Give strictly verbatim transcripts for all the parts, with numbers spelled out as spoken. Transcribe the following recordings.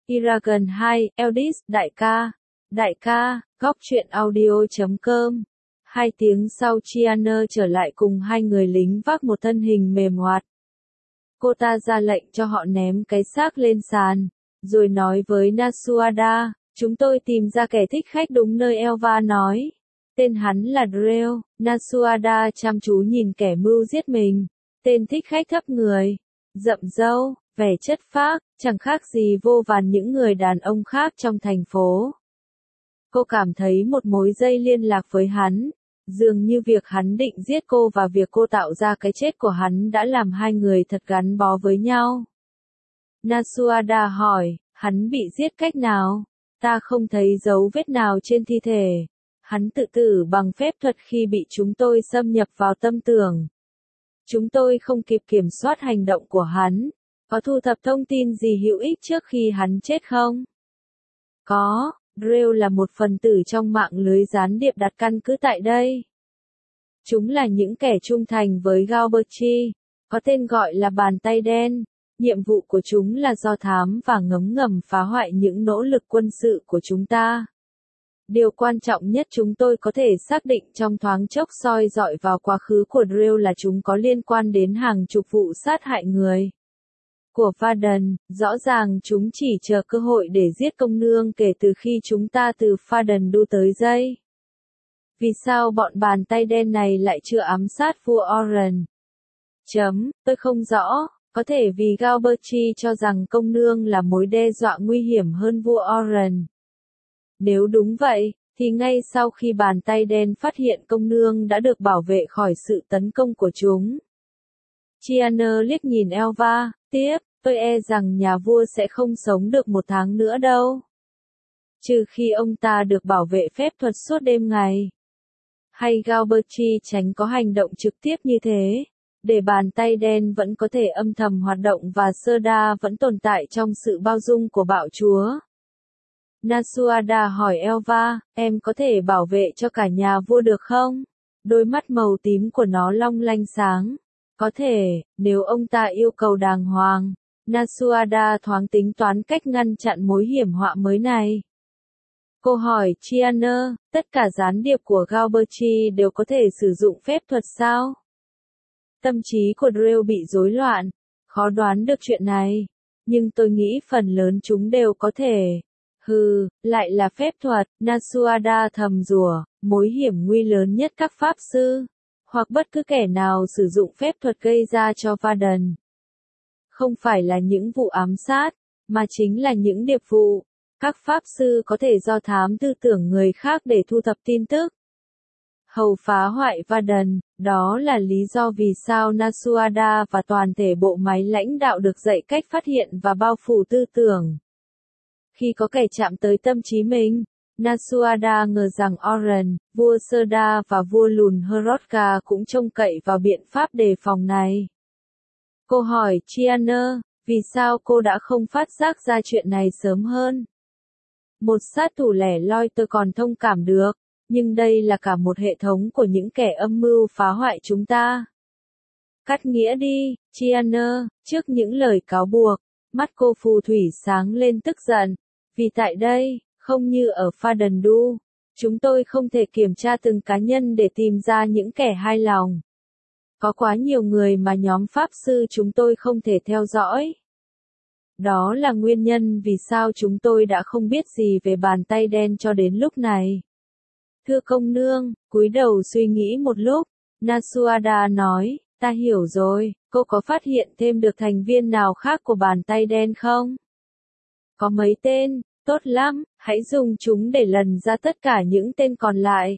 Eragon hai, Eldis, đại ca. Đại ca, góc truyện audio chấm com. Hai tiếng sau Chiana trở lại cùng hai người lính vác một thân hình mềm hoạt. Cô ta ra lệnh cho họ ném cái xác lên sàn, rồi nói với Nasuada, chúng tôi tìm ra kẻ thích khách đúng nơi Elva nói. Tên hắn là Drell. Nasuada chăm chú nhìn kẻ mưu giết mình. Tên thích khách thấp người, rậm râu, vẻ chất phác, chẳng khác gì vô vàn những người đàn ông khác trong thành phố. Cô cảm thấy một mối dây liên lạc với hắn, dường như việc hắn định giết cô và việc cô tạo ra cái chết của hắn đã làm hai người thật gắn bó với nhau. Nasuada hỏi, hắn bị giết cách nào? Ta không thấy dấu vết nào trên thi thể. Hắn tự tử bằng phép thuật khi bị chúng tôi xâm nhập vào tâm tưởng. Chúng tôi không kịp kiểm soát hành động của hắn. Có thu thập thông tin gì hữu ích trước khi hắn chết không? Có, Drell là một phần tử trong mạng lưới gián điệp đặt căn cứ tại đây. Chúng là những kẻ trung thành với Galberti, có tên gọi là bàn tay đen. Nhiệm vụ của chúng là do thám và ngấm ngầm phá hoại những nỗ lực quân sự của chúng ta. Điều quan trọng nhất chúng tôi có thể xác định trong thoáng chốc soi dọi vào quá khứ của Drell là chúng có liên quan đến hàng chục vụ sát hại người của Faden. Rõ ràng chúng chỉ chờ cơ hội để giết công nương kể từ khi chúng ta từ Faden đu tới dây. Vì sao bọn bàn tay đen này lại chưa ám sát vua Oren? Chấm, tôi không rõ, có thể vì Galberti cho rằng công nương là mối đe dọa nguy hiểm hơn vua Oren. Nếu đúng vậy, thì ngay sau khi bàn tay đen phát hiện công nương đã được bảo vệ khỏi sự tấn công của chúng. Chiana liếc nhìn Elva, tiếp, tôi e rằng nhà vua sẽ không sống được một tháng nữa đâu. Trừ khi ông ta được bảo vệ phép thuật suốt đêm ngày. Hay Galberti tránh có hành động trực tiếp như thế, để bàn tay đen vẫn có thể âm thầm hoạt động và Serda vẫn tồn tại trong sự bao dung của bạo chúa. Nasuada hỏi Elva, em có thể bảo vệ cho cả nhà vua được không? Đôi mắt màu tím của nó long lanh sáng. Có thể, nếu ông ta yêu cầu đàng hoàng. Nasuada thoáng tính toán cách ngăn chặn mối hiểm họa mới này. Cô hỏi Chiana, tất cả gián điệp của Galberti đều có thể sử dụng phép thuật sao? Tâm trí của Drell bị rối loạn, khó đoán được chuyện này. Nhưng tôi nghĩ phần lớn chúng đều có thể. Hừ, lại là phép thuật, Nasuada thầm rủa, mối hiểm nguy lớn nhất các pháp sư, hoặc bất cứ kẻ nào sử dụng phép thuật gây ra cho Faden. Không phải là những vụ ám sát, mà chính là những điệp vụ. Các pháp sư có thể do thám tư tưởng người khác để thu thập tin tức. Hầu phá hoại Faden, đó là lý do vì sao Nasuada và toàn thể bộ máy lãnh đạo được dạy cách phát hiện và bao phủ tư tưởng. Khi có kẻ chạm tới tâm trí mình, Nasuada ngờ rằng Oren, vua Serda và vua lùn Hrothgar cũng trông cậy vào biện pháp đề phòng này. Cô hỏi Chiana, vì sao cô đã không phát giác ra chuyện này sớm hơn? Một sát thủ lẻ loi tôi còn thông cảm được, nhưng đây là cả một hệ thống của những kẻ âm mưu phá hoại chúng ta. Cắt nghĩa đi, Chiana, trước những lời cáo buộc, mắt cô phù thủy sáng lên tức giận. Vì tại đây, không như ở Faden Du, chúng tôi không thể kiểm tra từng cá nhân để tìm ra những kẻ hai lòng. Có quá nhiều người mà nhóm pháp sư chúng tôi không thể theo dõi. Đó là nguyên nhân vì sao chúng tôi đã không biết gì về bàn tay đen cho đến lúc này. Thưa công nương, cúi đầu suy nghĩ một lúc, Nasuada nói, ta hiểu rồi, cô có phát hiện thêm được thành viên nào khác của bàn tay đen không? Có mấy tên, tốt lắm, hãy dùng chúng để lần ra tất cả những tên còn lại.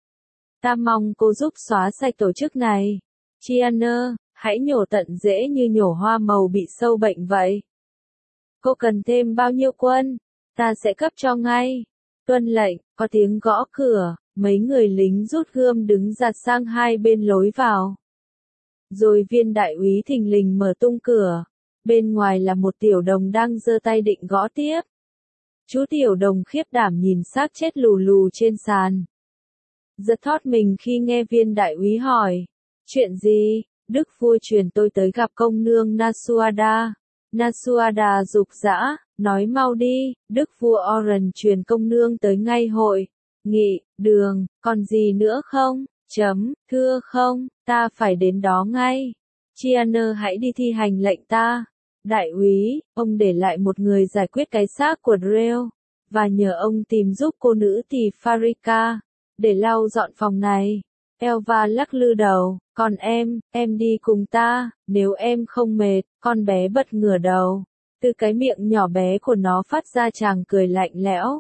Ta mong cô giúp xóa sạch tổ chức này. Chiana, hãy nhổ tận rễ như nhổ hoa màu bị sâu bệnh vậy. Cô cần thêm bao nhiêu quân? Ta sẽ cấp cho ngay. Tuân lệnh, có tiếng gõ cửa, mấy người lính rút gươm đứng giạt sang hai bên lối vào. Rồi viên đại úy thình lình mở tung cửa. Bên ngoài là một tiểu đồng đang giơ tay định gõ tiếp. Chú tiểu đồng khiếp đảm nhìn xác chết lù lù trên sàn. Giật thót mình khi nghe viên đại úy hỏi. Chuyện gì? Đức vua truyền tôi tới gặp công nương Nasuada. Nasuada rục rã, nói mau đi, đức vua Oran truyền công nương tới ngay hội. Nghị, đường, còn gì nữa không? Chấm, thưa không, ta phải đến đó ngay. Chianer hãy đi thi hành lệnh ta. Đại úy, ông để lại một người giải quyết cái xác của Drell, và nhờ ông tìm giúp cô nữ tỳ Farika, để lau dọn phòng này. Elva lắc lư đầu, còn em, em đi cùng ta, nếu em không mệt, con bé bật ngửa đầu. Từ cái miệng nhỏ bé của nó phát ra chàng cười lạnh lẽo.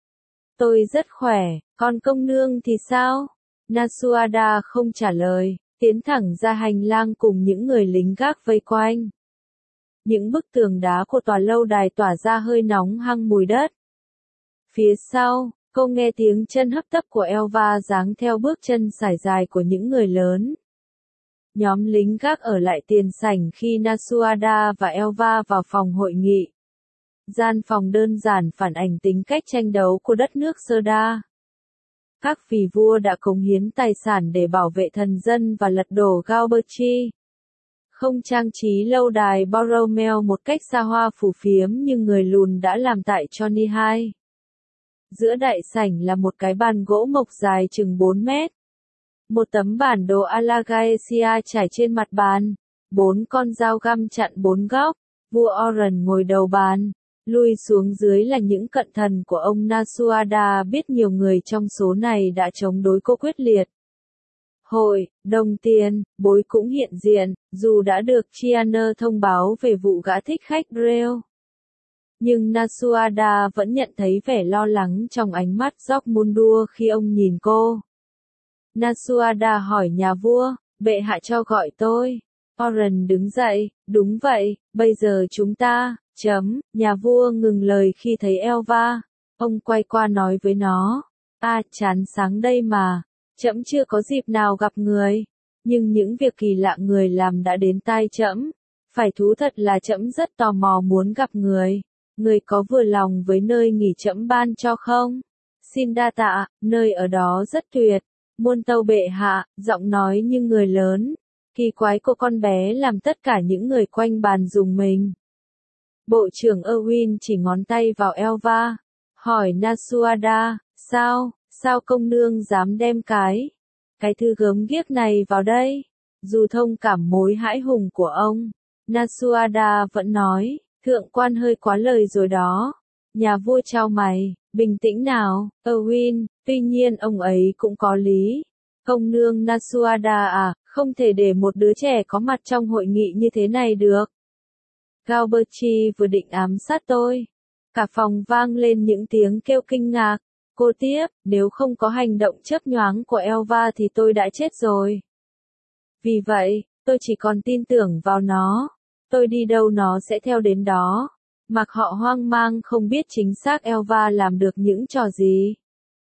Tôi rất khỏe, còn công nương thì sao? Nasuada không trả lời, tiến thẳng ra hành lang cùng những người lính gác vây quanh. Những bức tường đá của tòa lâu đài tỏa ra hơi nóng hăng mùi đất. Phía sau, cô nghe tiếng chân hấp tấp của Elva giáng theo bước chân sải dài của những người lớn. Nhóm lính gác ở lại tiền sảnh khi Nasuada và Elva vào phòng hội nghị. Gian phòng đơn giản phản ảnh tính cách tranh đấu của đất nước Serda. Các vị vua đã cống hiến tài sản để bảo vệ thần dân và lật đổ Galberchi. Không trang trí lâu đài Borromeo một cách xa hoa phù phiếm như người lùn đã làm tại Johnny hai. Giữa đại sảnh là một cái bàn gỗ mộc dài chừng bốn mét. Một tấm bản đồ Alagaesia trải trên mặt bàn. Bốn con dao găm chặn bốn góc. Vua Oran ngồi đầu bàn. Lui xuống dưới là những cận thần của ông Nasuada, biết nhiều người trong số này đã chống đối cô quyết liệt. Hội, đồng tiền, bối cũng hiện diện, dù đã được Chianer thông báo về vụ gã thích khách Drell. Nhưng Nasuada vẫn nhận thấy vẻ lo lắng trong ánh mắt Jogmundur khi ông nhìn cô. Nasuada hỏi nhà vua, bệ hạ cho gọi tôi. Oran đứng dậy, đúng vậy, bây giờ chúng ta, chấm, nhà vua ngừng lời khi thấy Elva. Ông quay qua nói với nó, à chán sáng đây mà, trẫm chưa có dịp nào gặp người, nhưng những việc kỳ lạ người làm đã đến tai trẫm. Phải thú thật là trẫm rất tò mò muốn gặp người. Người có vừa lòng với nơi nghỉ trẫm ban cho không? Xin đa tạ, nơi ở đó rất tuyệt. Muôn tâu bệ hạ, giọng nói như người lớn. Kỳ quái của con bé làm tất cả những người quanh bàn rùng mình. Bộ trưởng Erwin chỉ ngón tay vào Elva. Hỏi Nasuada, sao, sao công nương dám đem cái, cái thư gớm ghiếc này vào đây? Dù thông cảm mối hãi hùng của ông, Nasuada vẫn nói, thượng quan hơi quá lời rồi đó. Nhà vua chau mày, bình tĩnh nào, Erwin, tuy nhiên ông ấy cũng có lý. Công nương Nasuada à, không thể để một đứa trẻ có mặt trong hội nghị như thế này được. Galberchi vừa định ám sát tôi. Cả phòng vang lên những tiếng kêu kinh ngạc. Cô tiếp, nếu không có hành động chớp nhoáng của Elva thì tôi đã chết rồi. Vì vậy, tôi chỉ còn tin tưởng vào nó. Tôi đi đâu nó sẽ theo đến đó. Mặc họ hoang mang không biết chính xác Elva làm được những trò gì.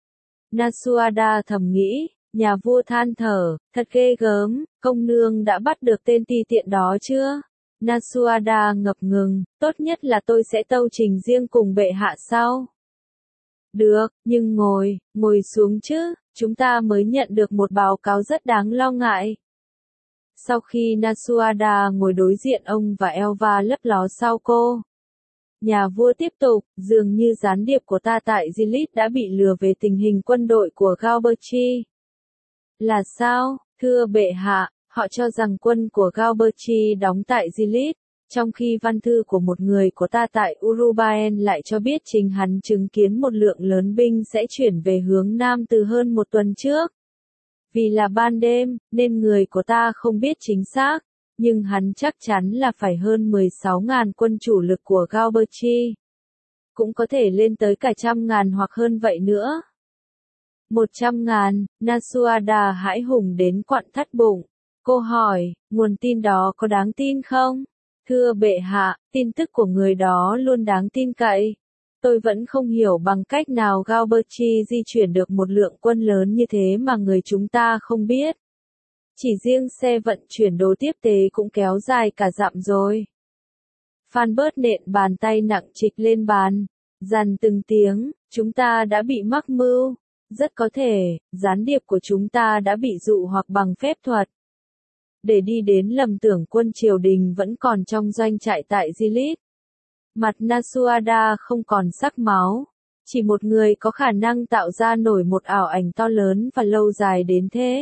Nasuada thầm nghĩ, nhà vua than thở, thật ghê gớm, công nương đã bắt được tên ti tiện đó chưa? Nasuada ngập ngừng, tốt nhất là tôi sẽ tâu trình riêng cùng bệ hạ sau. Được, nhưng ngồi, ngồi xuống chứ, chúng ta mới nhận được một báo cáo rất đáng lo ngại. Sau khi Nasuada ngồi đối diện ông và Elva lấp ló sau cô. Nhà vua tiếp tục, dường như gián điệp của ta tại Gilead đã bị lừa về tình hình quân đội của Galberchi. Là sao, thưa bệ hạ, họ cho rằng quân của Galberchi đóng tại Gilead, trong khi văn thư của một người của ta tại Urubaen lại cho biết chính hắn chứng kiến một lượng lớn binh sẽ chuyển về hướng Nam từ hơn một tuần trước. Vì là ban đêm, nên người của ta không biết chính xác, nhưng hắn chắc chắn là phải hơn mười sáu ngàn quân chủ lực của Galberchi. Cũng có thể lên tới cả trăm ngàn hoặc hơn vậy nữa. Một trăm ngàn, Nasuada hãi hùng đến quặn thắt bụng. Cô hỏi, nguồn tin đó có đáng tin không? Thưa bệ hạ, tin tức của người đó luôn đáng tin cậy. Tôi vẫn không hiểu bằng cách nào Galberchi di chuyển được một lượng quân lớn như thế mà người chúng ta không biết. Chỉ riêng xe vận chuyển đồ tiếp tế cũng kéo dài cả dặm rồi. Phan bớt nện bàn tay nặng trịch lên bàn, dằn từng tiếng, chúng ta đã bị mắc mưu. Rất có thể, gián điệp của chúng ta đã bị dụ hoặc bằng phép thuật. để đi đến lầm tưởng quân triều đình vẫn còn trong doanh trại tại Gilead. Mặt Nasuada không còn sắc máu, chỉ một người có khả năng tạo ra nổi một ảo ảnh to lớn và lâu dài đến thế.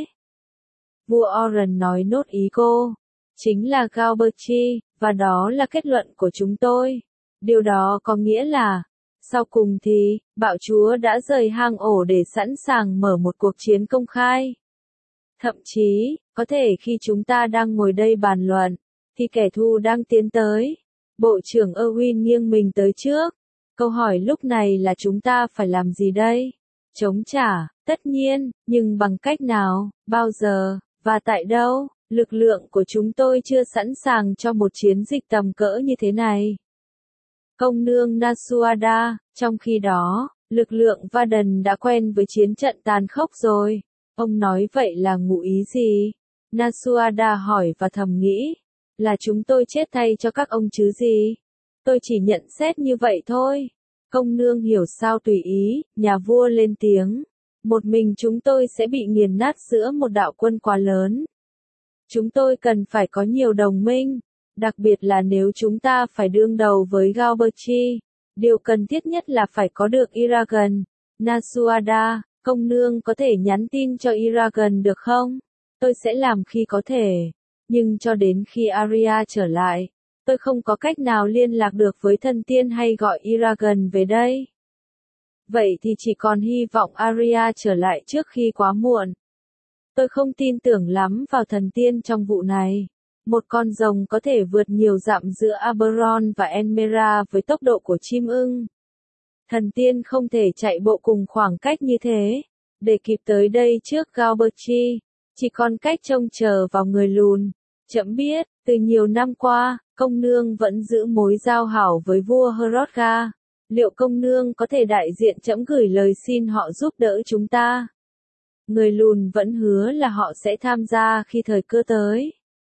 Vua Oren nói nốt ý cô, chính là Galberchi, và đó là kết luận của chúng tôi. Điều đó có nghĩa là, sau cùng thì, bạo chúa đã rời hang ổ để sẵn sàng mở một cuộc chiến công khai. Thậm chí, có thể khi chúng ta đang ngồi đây bàn luận, thì kẻ thù đang tiến tới. Bộ trưởng Erwin nghiêng mình tới trước. Câu hỏi lúc này là chúng ta phải làm gì đây? Chống trả, tất nhiên, nhưng bằng cách nào, bao giờ, và tại đâu? Lực lượng của chúng tôi chưa sẵn sàng cho một chiến dịch tầm cỡ như thế này. Công nương Nasuada, trong khi đó, lực lượng Varden đã quen với chiến trận tàn khốc rồi. Ông nói vậy là ngụ ý gì? Nasuada hỏi và thầm nghĩ, là chúng tôi chết thay cho các ông chứ gì? Tôi chỉ nhận xét như vậy thôi. Công nương hiểu sao tùy ý, nhà vua lên tiếng. Một mình chúng tôi sẽ bị nghiền nát giữa một đạo quân quá lớn. Chúng tôi cần phải có nhiều đồng minh, đặc biệt là nếu chúng ta phải đương đầu với Galberchi. Điều cần thiết nhất là phải có được Iragan. Nasuada, công nương có thể nhắn tin cho Iragan được không? Tôi sẽ làm khi có thể. Nhưng cho đến khi Arya trở lại, tôi không có cách nào liên lạc được với thần tiên hay gọi Iragan về đây. Vậy thì chỉ còn hy vọng Arya trở lại trước khi quá muộn. Tôi không tin tưởng lắm vào thần tiên trong vụ này. Một con rồng có thể vượt nhiều dặm giữa Aberon và Enmera với tốc độ của chim ưng. Thần tiên không thể chạy bộ cùng khoảng cách như thế. Để kịp tới đây trước Galberchi, chỉ còn cách trông chờ vào người lùn. Trẫm biết, từ nhiều năm qua, công nương vẫn giữ mối giao hảo với vua Hrothgar. Liệu công nương có thể đại diện trẫm gửi lời xin họ giúp đỡ chúng ta? Người lùn vẫn hứa là họ sẽ tham gia khi thời cơ tới.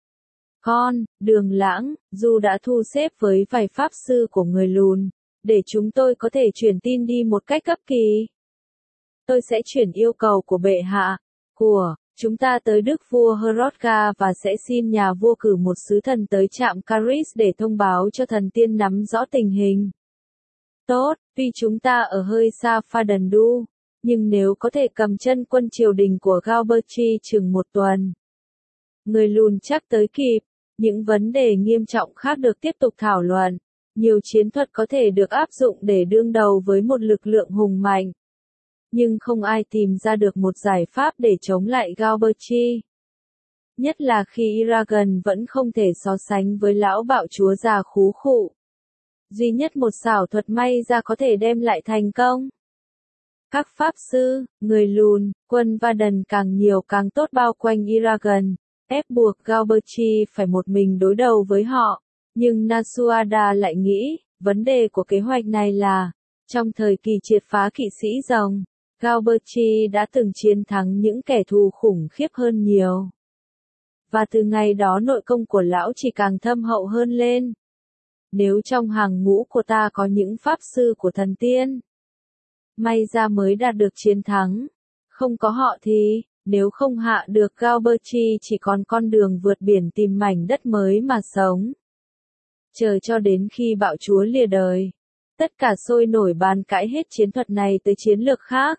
Con, Đường Lãng, dù đã thu xếp với vài pháp sư của người lùn, để chúng tôi có thể truyền tin đi một cách cấp kỳ. Tôi sẽ chuyển yêu cầu của bệ hạ, của chúng ta tới Đức vua Hrothgar và sẽ xin nhà vua cử một sứ thần tới trạm Caris để thông báo cho thần tiên nắm rõ tình hình. Tốt, tuy chúng ta ở hơi xa Fadendu, nhưng nếu có thể cầm chân quân triều đình của Galberchi chừng một tuần. Người lùn chắc tới kịp, những vấn đề nghiêm trọng khác được tiếp tục thảo luận. Nhiều chiến thuật có thể được áp dụng để đương đầu với một lực lượng hùng mạnh. Nhưng không ai tìm ra được một giải pháp để chống lại Galberchi. Nhất là khi Iragan vẫn không thể so sánh với lão bạo chúa già khú khụ. Duy nhất một xảo thuật may ra có thể đem lại thành công. Các pháp sư, người lùn, quân Varden càng nhiều càng tốt bao quanh Iragan, ép buộc Galberchi phải một mình đối đầu với họ. Nhưng Nasuada lại nghĩ, vấn đề của kế hoạch này là, trong thời kỳ triệt phá kỵ sĩ rồng, Galberchi đã từng chiến thắng những kẻ thù khủng khiếp hơn nhiều. Và từ ngày đó nội công của lão chỉ càng thâm hậu hơn lên. Nếu trong hàng ngũ của ta có những pháp sư của thần tiên, may ra mới đạt được chiến thắng. Không có họ thì, nếu không hạ được Galberchi chỉ còn con đường vượt biển tìm mảnh đất mới mà sống. Chờ cho đến khi bạo chúa lìa đời. Tất cả sôi nổi bàn cãi hết chiến thuật này tới chiến lược khác.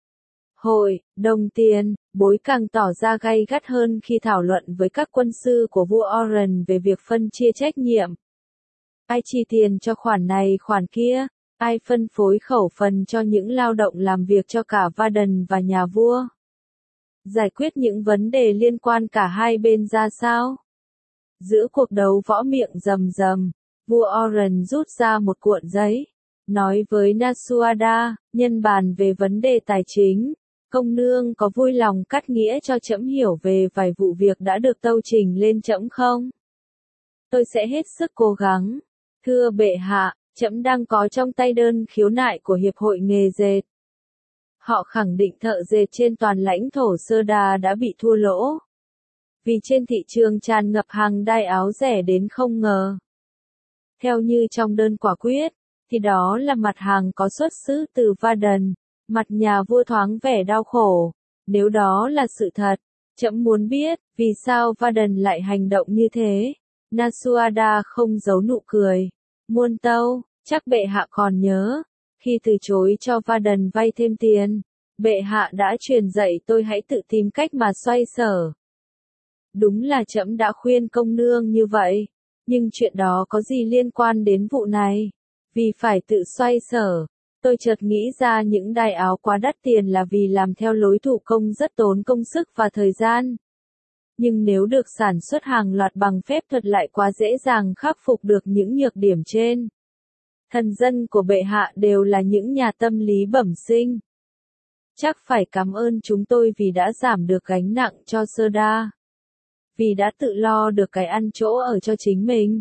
Hội, đồng tiền, bối càng tỏ ra gay gắt hơn khi thảo luận với các quân sư của vua Oren về việc phân chia trách nhiệm. Ai chi tiền cho khoản này khoản kia? Ai phân phối khẩu phần cho những lao động làm việc cho cả Varden và nhà vua? Giải quyết những vấn đề liên quan cả hai bên ra sao? Giữa cuộc đấu võ miệng rầm rầm, vua Oren rút ra một cuộn giấy, nói với Nasuada, nhân bàn về vấn đề tài chính. Công nương có vui lòng cắt nghĩa cho trẫm hiểu về vài vụ việc đã được tâu trình lên trẫm không? Tôi sẽ hết sức cố gắng. Thưa bệ hạ, trẫm đang có trong tay đơn khiếu nại của Hiệp hội nghề dệt. Họ khẳng định thợ dệt trên toàn lãnh thổ Sơ Đà đã bị thua lỗ. Vì trên thị trường tràn ngập hàng đai áo rẻ đến không ngờ. Theo như trong đơn quả quyết, thì đó là mặt hàng có xuất xứ từ Varden. Mặt nhà vua thoáng vẻ đau khổ. Nếu đó là sự thật, Trẫm muốn biết, vì sao Varden lại hành động như thế? Nasuada không giấu nụ cười. Muôn tâu, chắc bệ hạ còn nhớ, khi từ chối cho Varden vay thêm tiền, bệ hạ đã truyền dạy tôi hãy tự tìm cách mà xoay sở. Đúng là trẫm đã khuyên công nương như vậy, nhưng chuyện đó có gì liên quan đến vụ này? Vì phải tự xoay sở, tôi chợt nghĩ ra những đai áo quá đắt tiền là vì làm theo lối thủ công rất tốn công sức và thời gian. Nhưng nếu được sản xuất hàng loạt bằng phép thuật lại quá dễ dàng khắc phục được những nhược điểm trên. Thần dân của bệ hạ đều là những nhà tâm lý bẩm sinh. Chắc phải cảm ơn chúng tôi vì đã giảm được gánh nặng cho Serda. Vì đã tự lo được cái ăn chỗ ở cho chính mình.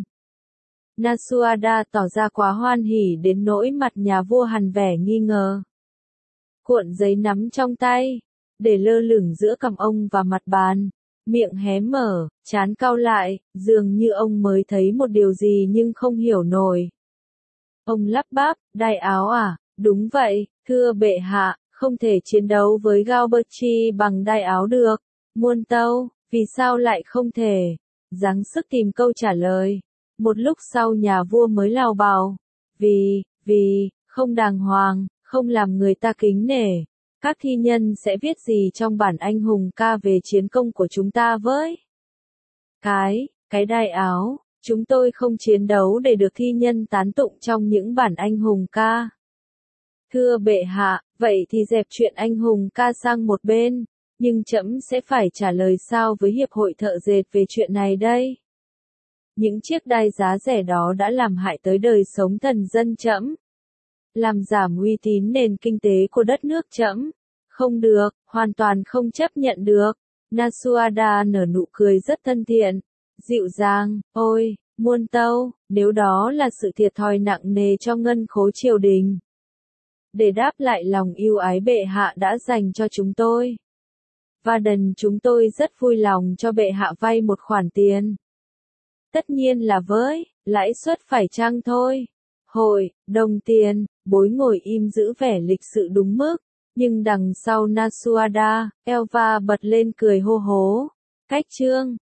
Nasuada tỏ ra quá hoan hỉ đến nỗi mặt nhà vua hằn vẻ nghi ngờ. Cuộn giấy nắm trong tay, để lơ lửng giữa cằm ông và mặt bàn, miệng hé mở, trán cau lại, dường như ông mới thấy một điều gì nhưng không hiểu nổi. Ông lắp bắp, đai áo à, đúng vậy, thưa bệ hạ, không thể chiến đấu với Galberchi bằng đai áo được. Muôn tâu, vì sao lại không thể? Gắng sức tìm câu trả lời. Một lúc sau nhà vua mới lào bào. Vì, vì, không đàng hoàng, không làm người ta kính nể. Các thi nhân sẽ viết gì trong bản anh hùng ca về chiến công của chúng ta với? Cái, cái đai áo, chúng tôi không chiến đấu để được thi nhân tán tụng trong những bản anh hùng ca. Thưa bệ hạ, vậy thì dẹp chuyện anh hùng ca sang một bên, nhưng trẫm sẽ phải trả lời sao với hiệp hội thợ dệt về chuyện này đây? Những chiếc đai giá rẻ đó đã làm hại tới đời sống thần dân trẫm, làm giảm uy tín nền kinh tế của đất nước trẫm. Không được, hoàn toàn không chấp nhận được. Nasuada nở nụ cười rất thân thiện, dịu dàng. Ôi, muôn tâu, nếu đó là sự thiệt thòi nặng nề cho ngân khố triều đình, để đáp lại lòng yêu ái bệ hạ đã dành cho chúng tôi, Varden chúng tôi rất vui lòng cho bệ hạ vay một khoản tiền. Tất nhiên là với lãi suất phải chăng thôi. Hội, đồng tiền, bối ngồi im giữ vẻ lịch sự đúng mức, nhưng đằng sau Nasuada, Elva bật lên cười hô hố. Cách chương